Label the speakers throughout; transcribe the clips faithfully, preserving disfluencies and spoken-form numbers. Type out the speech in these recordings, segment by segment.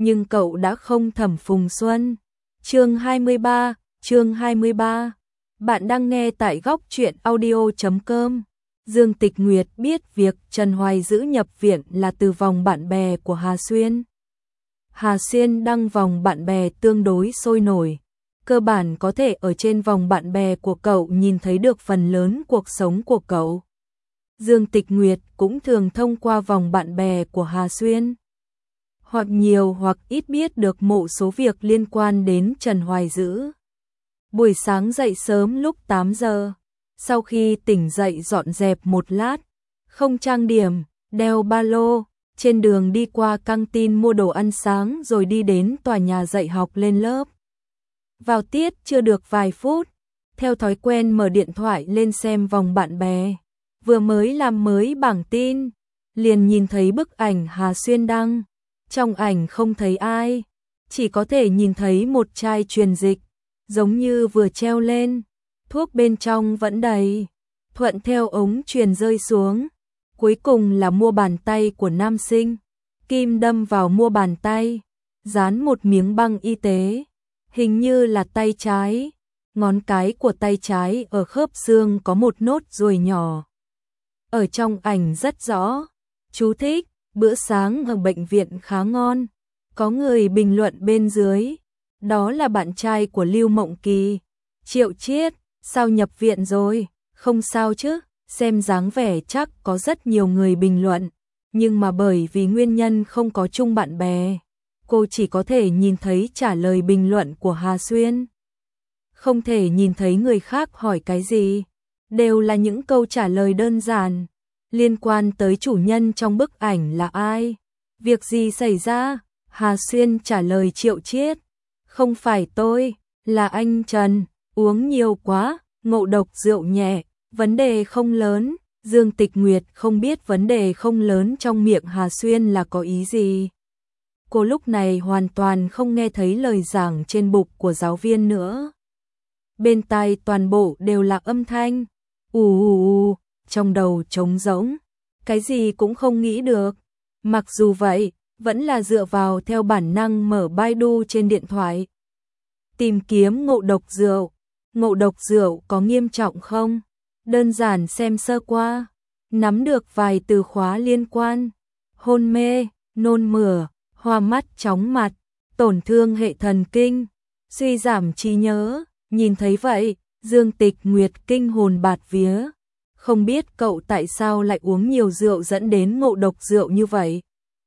Speaker 1: nhưng cậu đã không Thẩm Phùng Xuân. Chương hai mươi ba, chương hai mươi ba. Bạn đang nghe tại góc truyện audio chấm com. Dương Tịch Nguyệt biết việc Trần Hoài Dữ nhập viện là từ vòng bạn bè của Hà Xuyên. Hà Xuyên đăng vòng bạn bè tương đối sôi nổi. Cơ bản có thể ở trên vòng bạn bè của cậu nhìn thấy được phần lớn cuộc sống của cậu. Dương Tịch Nguyệt cũng thường thông qua vòng bạn bè của Hà Xuyên, hoặc nhiều hoặc ít biết được một số việc liên quan đến Trần Hoài Dữ. Buổi sáng dậy sớm lúc tám giờ, sau khi tỉnh dậy dọn dẹp một lát, không trang điểm, đeo ba lô, trên đường đi qua căng tin mua đồ ăn sáng rồi đi đến tòa nhà dạy học lên lớp. Vào tiết chưa được vài phút, theo thói quen mở điện thoại lên xem vòng bạn bè. Vừa mới làm mới bảng tin, liền nhìn thấy bức ảnh Hà Xuyên đăng. Trong ảnh không thấy ai, chỉ có thể nhìn thấy một chai truyền dịch, giống như vừa treo lên, thuốc bên trong vẫn đầy, thuận theo ống truyền rơi xuống. Cuối cùng là mua bàn tay của nam sinh, kim đâm vào mua bàn tay, dán một miếng băng y tế, hình như là tay trái, ngón cái của tay trái ở khớp xương có một nốt ruồi nhỏ. Ở trong ảnh rất rõ, chú thích, bữa sáng ở bệnh viện khá ngon. Có người bình luận bên dưới, đó là bạn trai của Lưu Mộng Kỳ. Triệu Chiết, sao nhập viện rồi? Không sao chứ? Xem dáng vẻ chắc có rất nhiều người bình luận, nhưng mà bởi vì nguyên nhân không có chung bạn bè, cô chỉ có thể nhìn thấy trả lời bình luận của Hà Xuyên. Không thể nhìn thấy người khác hỏi cái gì, đều là những câu trả lời đơn giản, liên quan tới chủ nhân trong bức ảnh là ai, việc gì xảy ra. Hà Xuyên trả lời Triệu Chiết, không phải tôi, là anh Trần, uống nhiều quá, ngộ độc rượu nhẹ, vấn đề không lớn. Dương Tịch Nguyệt không biết vấn đề không lớn trong miệng Hà Xuyên là có ý gì. Cô lúc này hoàn toàn không nghe thấy lời giảng trên bục của giáo viên nữa. Bên tai toàn bộ đều là âm thanh, ù ù ù, trong đầu trống rỗng, cái gì cũng không nghĩ được. Mặc dù vậy, vẫn là dựa vào theo bản năng mở Baidu trên điện thoại. Tìm kiếm ngộ độc rượu. Ngộ độc rượu có nghiêm trọng không? Đơn giản xem sơ qua, nắm được vài từ khóa liên quan. Hôn mê, nôn mửa, hoa mắt chóng mặt, tổn thương hệ thần kinh, suy giảm trí nhớ. Nhìn thấy vậy, Dương Tịch Nguyệt kinh hồn bạt vía. Không biết cậu tại sao lại uống nhiều rượu dẫn đến ngộ độc rượu như vậy.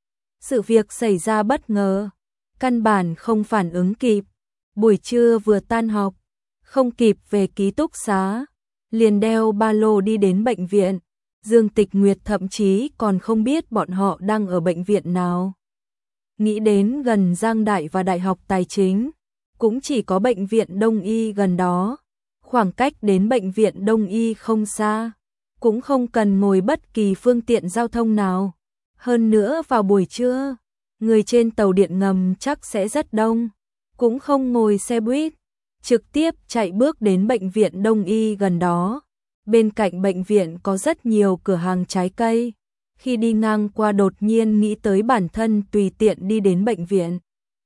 Speaker 1: Sự việc xảy ra bất ngờ, căn bản không phản ứng kịp. Buổi trưa vừa tan học, không kịp về ký túc xá, liền đeo ba lô đi đến bệnh viện. Dương Tịch Nguyệt thậm chí còn không biết bọn họ đang ở bệnh viện nào. Nghĩ đến gần Giang Đại và Đại học Tài chính, cũng chỉ có bệnh viện Đông Y gần đó. Khoảng cách đến bệnh viện Đông Y không xa, cũng không cần ngồi bất kỳ phương tiện giao thông nào. Hơn nữa vào buổi trưa, người trên tàu điện ngầm chắc sẽ rất đông, cũng không ngồi xe buýt, trực tiếp chạy bước đến bệnh viện Đông Y gần đó. Bên cạnh bệnh viện có rất nhiều cửa hàng trái cây. Khi đi ngang qua đột nhiên nghĩ tới bản thân tùy tiện đi đến bệnh viện,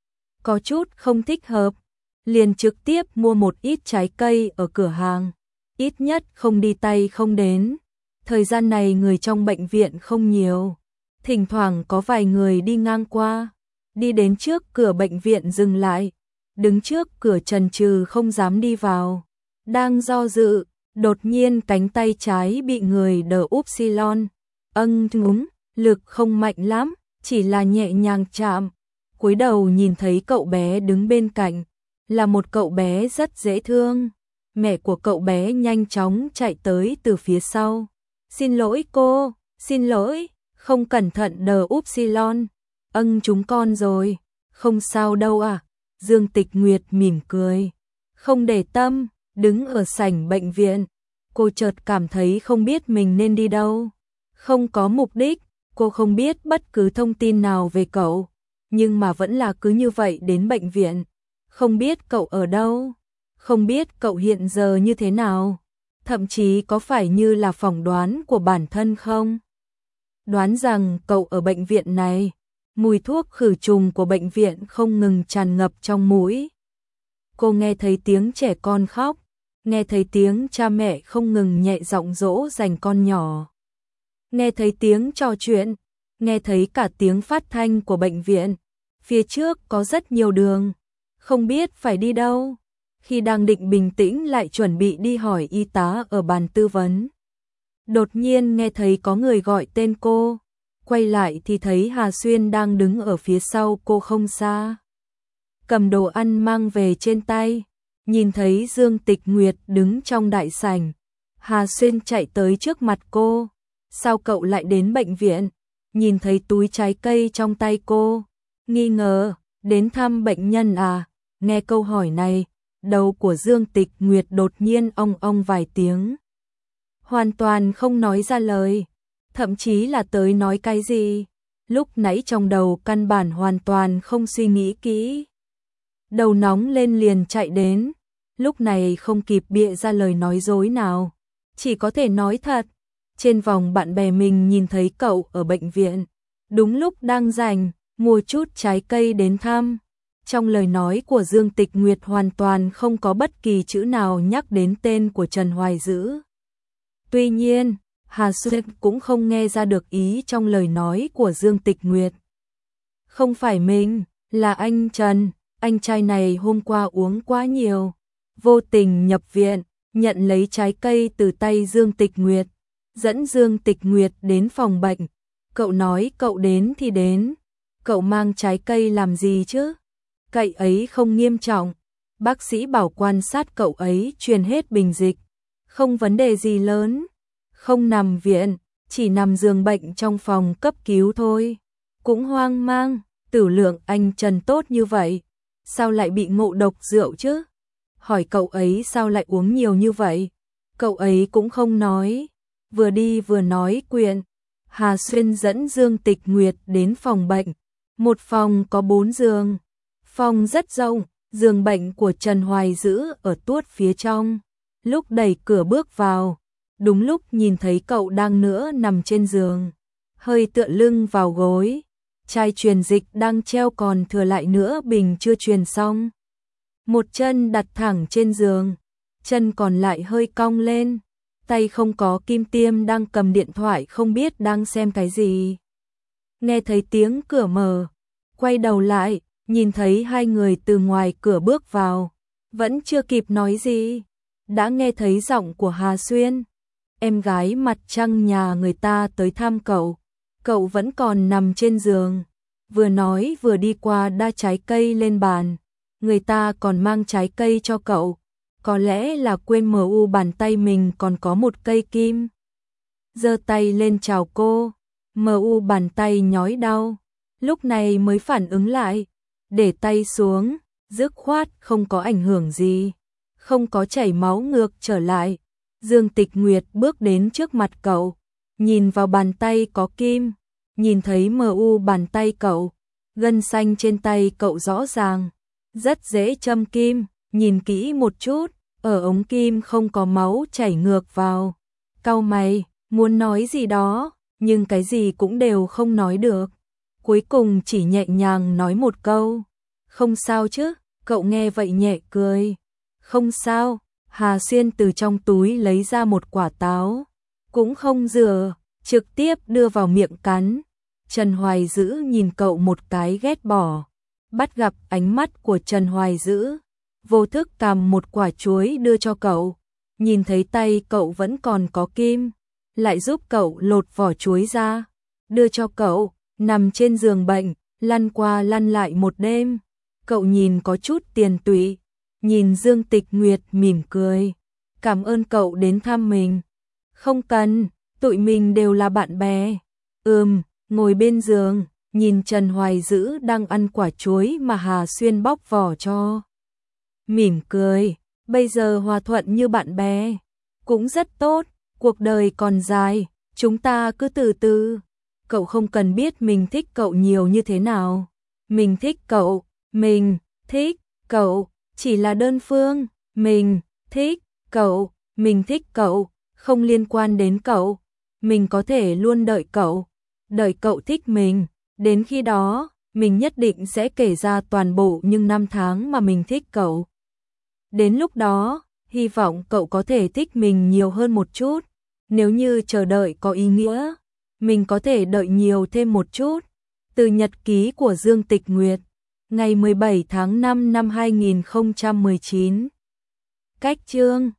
Speaker 1: có chút không thích hợp, liền trực tiếp mua một ít trái cây ở cửa hàng, ít nhất không đi tay không đến. Thời gian này người trong bệnh viện không nhiều, thỉnh thoảng có vài người đi ngang qua. Đi đến trước cửa bệnh viện dừng lại, đứng trước cửa chần chừ không dám đi vào. Đang do dự, đột nhiên cánh tay trái bị người đỡ upsilon. Âng ngúng, lực không mạnh lắm, chỉ là nhẹ nhàng chạm. Cúi đầu nhìn thấy cậu bé đứng bên cạnh, là một cậu bé rất dễ thương. Mẹ của cậu bé nhanh chóng chạy tới từ phía sau. Xin lỗi cô, xin lỗi, không cẩn thận đờ upsilon. Âng chúng con rồi, không sao đâu à. Dương Tịch Nguyệt mỉm cười, không để tâm, đứng ở sảnh bệnh viện. Cô chợt cảm thấy không biết mình nên đi đâu. Không có mục đích, cô không biết bất cứ thông tin nào về cậu, nhưng mà vẫn là cứ như vậy đến bệnh viện. Không biết cậu ở đâu, không biết cậu hiện giờ như thế nào, thậm chí có phải như là phỏng đoán của bản thân không? Đoán rằng cậu ở bệnh viện này, mùi thuốc khử trùng của bệnh viện không ngừng tràn ngập trong mũi. Cô nghe thấy tiếng trẻ con khóc, nghe thấy tiếng cha mẹ không ngừng nhẹ giọng dỗ dành con nhỏ. Nghe thấy tiếng trò chuyện, nghe thấy cả tiếng phát thanh của bệnh viện. Phía trước có rất nhiều đường, không biết phải đi đâu. Khi đang định bình tĩnh lại chuẩn bị đi hỏi y tá ở bàn tư vấn, đột nhiên nghe thấy có người gọi tên cô. Quay lại thì thấy Hà Xuyên đang đứng ở phía sau cô không xa, cầm đồ ăn mang về trên tay. Nhìn thấy Dương Tịch Nguyệt đứng trong đại sảnh, Hà Xuyên chạy tới trước mặt cô. Sao cậu lại đến bệnh viện? Nhìn thấy túi trái cây trong tay cô, nghi ngờ, đến thăm bệnh nhân à? Nghe câu hỏi này, đầu của Dương Tịch Nguyệt đột nhiên ong ong vài tiếng. Hoàn toàn không nói ra lời, thậm chí là tới nói cái gì. Lúc nãy trong đầu căn bản hoàn toàn không suy nghĩ kỹ. Đầu nóng lên liền chạy đến, lúc này không kịp bịa ra lời nói dối nào, chỉ có thể nói thật. Trên vòng bạn bè mình nhìn thấy cậu ở bệnh viện, đúng lúc đang rảnh, mua chút trái cây đến thăm. Trong lời nói của Dương Tịch Nguyệt hoàn toàn không có bất kỳ chữ nào nhắc đến tên của Trần Hoài Dữ. Tuy nhiên, Hà Xuyên cũng không nghe ra được ý trong lời nói của Dương Tịch Nguyệt. Không phải mình, là anh Trần, anh trai này hôm qua uống quá nhiều, vô tình nhập viện, nhận lấy trái cây từ tay Dương Tịch Nguyệt, dẫn Dương Tịch Nguyệt đến phòng bệnh. Cậu nói cậu đến thì đến, cậu mang trái cây làm gì chứ? Cậy ấy không nghiêm trọng, bác sĩ bảo quan sát cậu ấy truyền hết bình dịch, không vấn đề gì lớn, không nằm viện, chỉ nằm giường bệnh trong phòng cấp cứu thôi. Cũng hoang mang, tử lượng anh Trần tốt như vậy, sao lại bị ngộ độc rượu chứ? Hỏi cậu ấy sao lại uống nhiều như vậy, cậu ấy cũng không nói, vừa đi vừa nói quyện. Hà Xuyên dẫn Dương Tịch Nguyệt đến phòng bệnh, một phòng có bốn giường. Phòng rất rộng, giường bệnh của Trần Hoài Dữ ở tuốt phía trong. Lúc đẩy cửa bước vào, đúng lúc nhìn thấy cậu đang nữa nằm trên giường, hơi tựa lưng vào gối. Chai truyền dịch đang treo còn thừa lại nữa bình chưa truyền xong. Một chân đặt thẳng trên giường, chân còn lại hơi cong lên, tay không có kim tiêm đang cầm điện thoại không biết đang xem cái gì. Nghe thấy tiếng cửa mở, quay đầu lại, nhìn thấy hai người từ ngoài cửa bước vào, vẫn chưa kịp nói gì, đã nghe thấy giọng của Hà Xuyên. Em gái mặt trăng nhà người ta tới thăm cậu, cậu vẫn còn nằm trên giường. Vừa nói vừa đi qua đa trái cây lên bàn, người ta còn mang trái cây cho cậu, có lẽ là quên mờ u bàn tay mình còn có một cây kim. Giơ tay lên chào cô, mờ u bàn tay nhói đau, lúc này mới phản ứng lại, để tay xuống, dứt khoát không có ảnh hưởng gì, không có chảy máu ngược trở lại. Dương Tịch Nguyệt bước đến trước mặt cậu, nhìn vào bàn tay có kim, nhìn thấy mờ u bàn tay cậu, gân xanh trên tay cậu rõ ràng, rất dễ châm kim, nhìn kỹ một chút, ở ống kim không có máu chảy ngược vào. Cau mày, muốn nói gì đó, nhưng cái gì cũng đều không nói được. Cuối cùng chỉ nhẹ nhàng nói một câu, không sao chứ? Cậu nghe vậy nhẹ cười, không sao. Hà Xuyên từ trong túi lấy ra một quả táo, cũng không rửa, trực tiếp đưa vào miệng cắn. Trần Hoài Dữ nhìn cậu một cái ghét bỏ, bắt gặp ánh mắt của Trần Hoài Dữ, vô thức cầm một quả chuối đưa cho cậu, nhìn thấy tay cậu vẫn còn có kim, lại giúp cậu lột vỏ chuối ra, đưa cho cậu, nằm trên giường bệnh, lăn qua lăn lại một đêm. Cậu nhìn có chút tiền tụy, nhìn Dương Tịch Nguyệt mỉm cười, cảm ơn cậu đến thăm mình. Không cần, tụi mình đều là bạn bè. Ừm, ngồi bên giường, nhìn Trần Hoài Dữ đang ăn quả chuối mà Hà Xuyên bóc vỏ cho. Mỉm cười, bây giờ hòa thuận như bạn bè, cũng rất tốt, cuộc đời còn dài, chúng ta cứ từ từ. Cậu không cần biết mình thích cậu nhiều như thế nào. Mình thích cậu, mình thích cậu, chỉ là đơn phương, mình thích cậu, mình thích cậu, không liên quan đến cậu. Mình có thể luôn đợi cậu, đợi cậu thích mình, Đến khi đó, mình nhất định sẽ kể ra toàn bộ những năm tháng mà mình thích cậu. Đến lúc đó, hy vọng cậu có thể thích mình nhiều hơn một chút. Nếu như chờ đợi có ý nghĩa, mình có thể đợi nhiều thêm một chút. Từ nhật ký của Dương Tịch Nguyệt, ngày mười bảy tháng năm năm hai nghìn không trăm mười chín. Cách chương